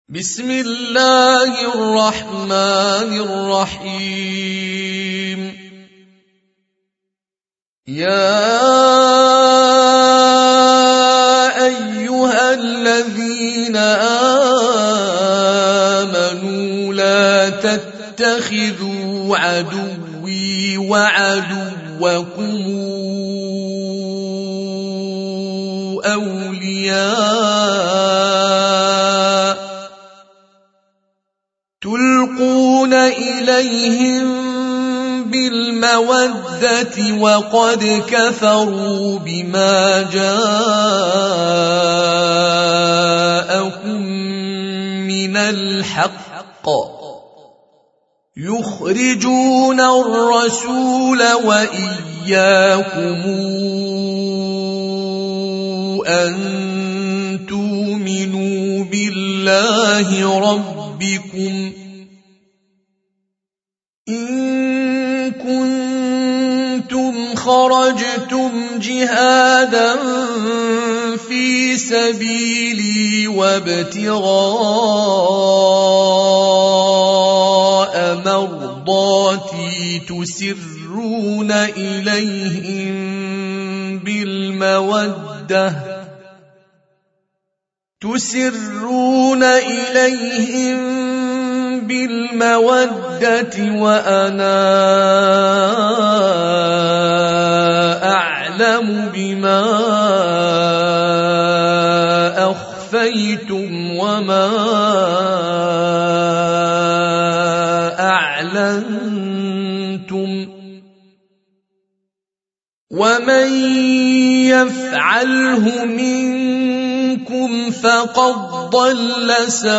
بسم الله الرحمن الرحيم. يا أيها الذين آمنوا لا تتخذوا عدوي وعدوكم أولياء تلقون إليهم بالمودة وقد كفروا بما جاءكم من الحق يخرجون الرسول وإياكم أن تؤمنوا بالله ربكم إن كنتم خرجتم جهادا في سبيلي وابتغاء مرضاتي تسرون إليهم بالمودة وأنا أعلم بما أخفيتم وما أعلنتم ومن يفعله منكم فقد ضل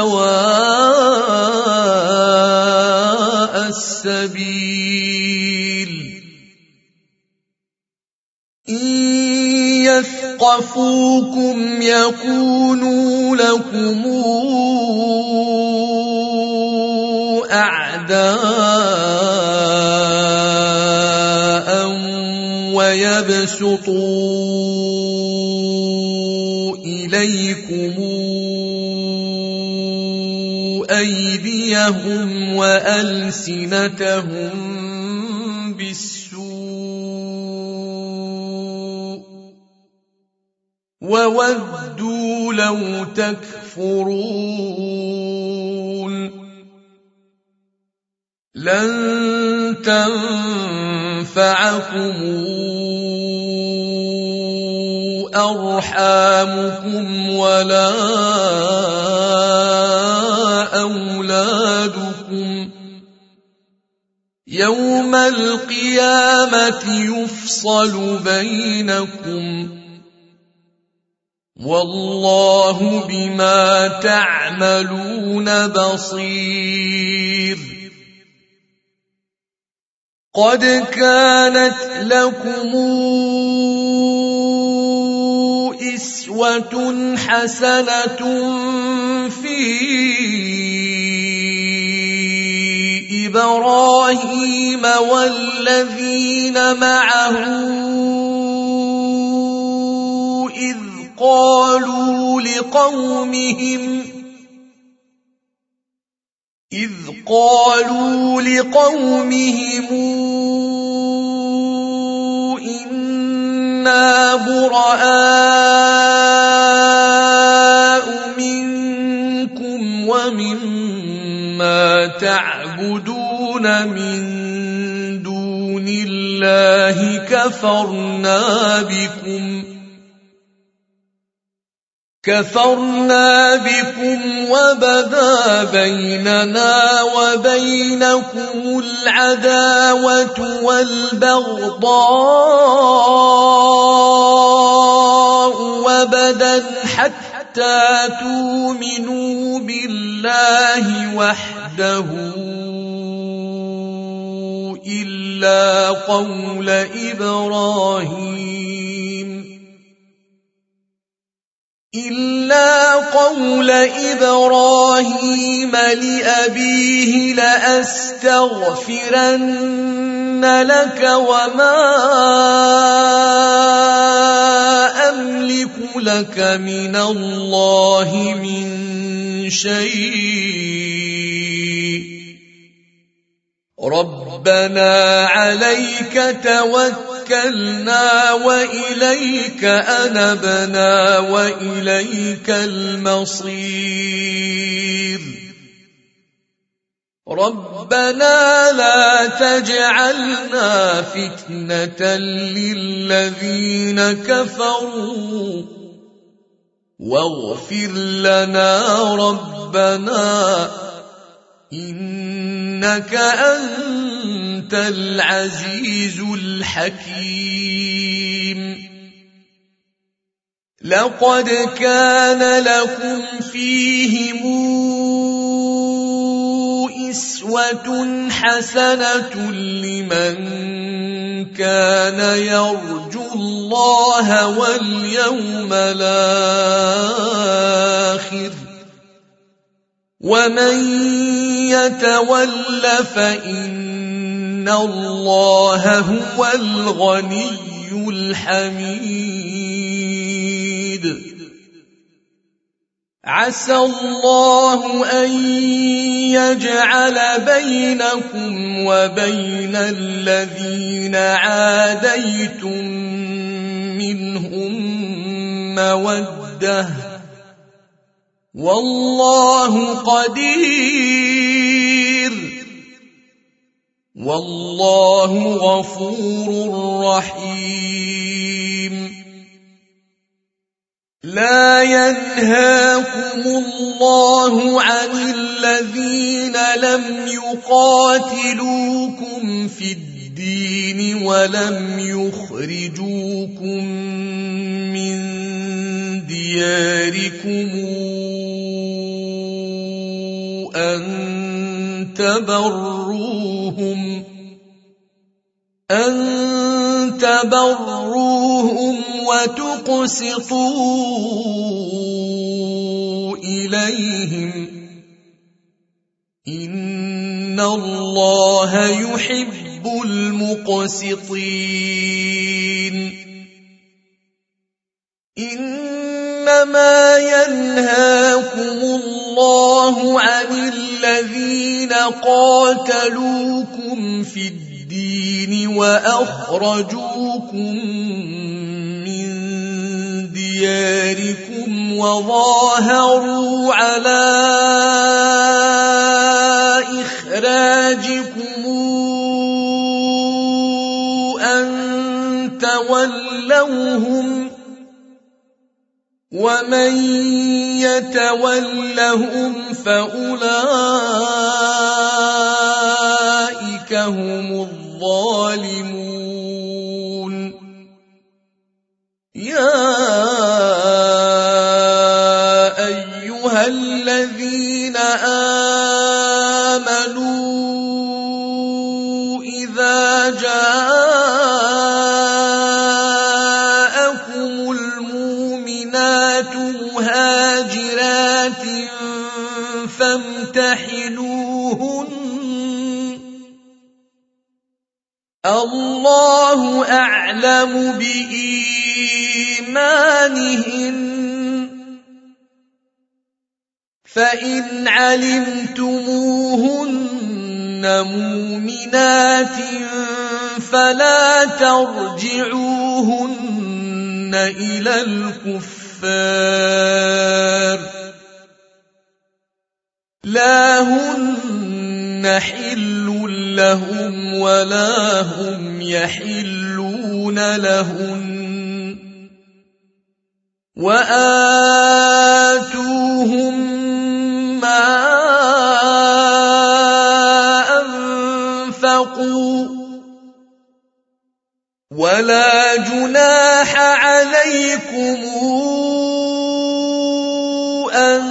سواء السبيل. إن يثقفوكم يكونوا لكم أعداء ويبسطوا إليكم أيديهم وألسنتهم بالسوء وودوا لو تكفرون. لن تنفعكم أرحامكم ولا أولادكم يوم القيامة يفصل بينكم والله بما تعملون بصير. قد كانت لكم أسوة حسنة في إبراهيم والذين معه إذ قالوا لقومهم إنا براء منكم ومما تعبدون من دون الله كفرنا بكم وبدا بيننا وبينكم العداوة والبغضاء وبدا حتى تؤمنوا بالله وحده إلا قول إبراهيم إلا قول إبراهيم لأبيه لأستغفرن لك وما أملك لك من الله من شيء ربنا عليك توكلنا وإليك أنبنا وإليك المصير ربنا لا تجعلنا فتنة للذين كفروا واغفر لنا ربنا إنك أنت العزيز الحكيم لقد كان لكم فيهم أسوة حسنة لمن كان يرجو الله واليوم الآخر ومن يتول فإن الله هو الغني الحميد عسى الله أن يجعل بينكم وبين الذين عاديتم منهم مودة والله قدير والله غفور رحيم لا ينهاكم الله عن الذين لم يقاتلوكم في الدين ولم يخرجوكم من دياركم أن تبروهم وتقسطوا إليهم إن الله يحب المقسطين إنما ينهاكم الله عن الذين قاتلوكم في الدين وأخرجوكم من دياركم وظاهروا على إخراجكم أن تولوهم ومن يتولهم فأولئك هم الظالمون يا أيها الذين آمنوا إذا جاءكم المؤمنات مهاجرات فامتحنوهن الله أعلم بإيمانهن فإن علمتموهن مؤمنات فلا ترجعوهن إلى الكفار لا هن حل لهم ولا هم يحلون لهن وآتوهم ما أنفقوا ولا جناح عليكم أن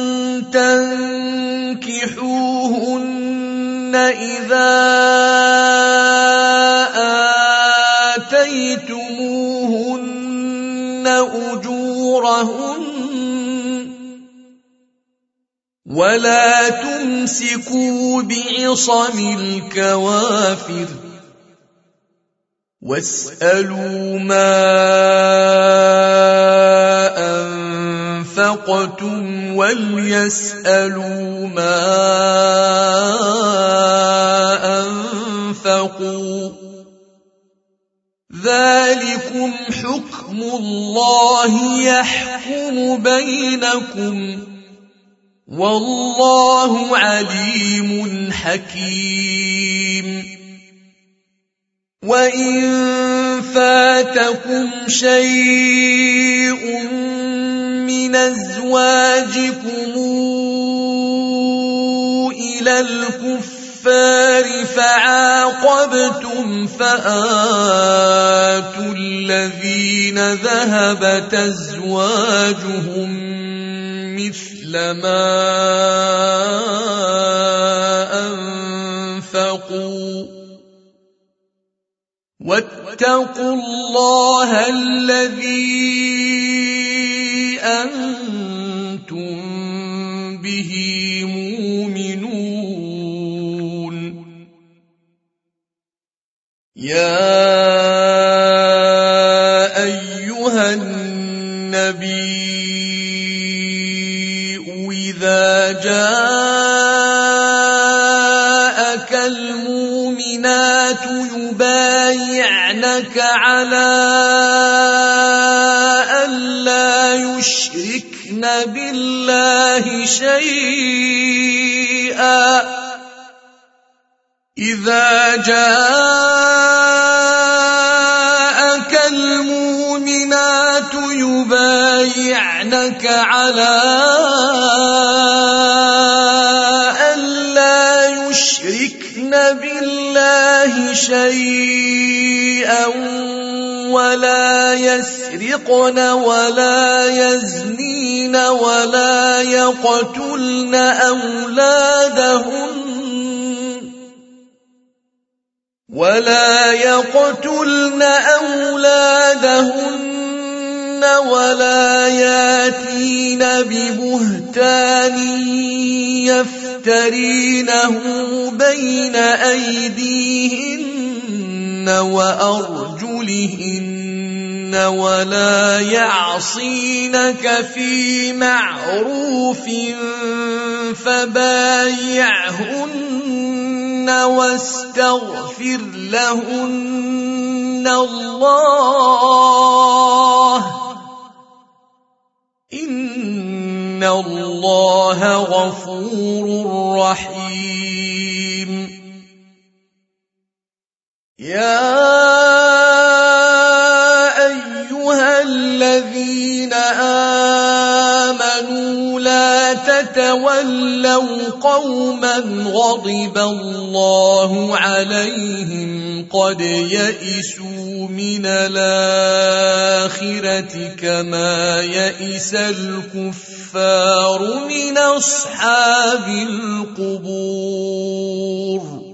تنكحوهن إذا آتيتموهن أجورهن ولا تمسكوا بعصم الكوافر واسألوا ما أنفقتم وليسألوا ما أنفقوا ذلكم حكم الله يحكم بينكم والله عليم حكيم. وإن فاتكم شيء من أزواجكم إلى الكفار فعاقبتم فآتوا الذين ذهبت أزواجهم مثل ما أنفقوا واتقوا الله الذي أنتم به مؤمنون. يا أيها النبي إذا جاءك المؤمنات يبايعنك على ألا يشركن بالله شيئا إذا جاءك المؤمنات يبايعنك على ألا يشركن بالله شيئا ولا يسرقن ولا يزنين ولا يقتلن أولادهن ولا ياتين ببهتان يفترينه بين أيديهن وأرجلهن ولا يعصينك في معروف فبايعهن واستغفر لهن الله إن الله غفور رحيم. يا أيها الذين آمنوا لا تتولوا قوما غضب الله عليهم قد يئسوا من الآخرة كما يئس الكفار من أصحاب القبور.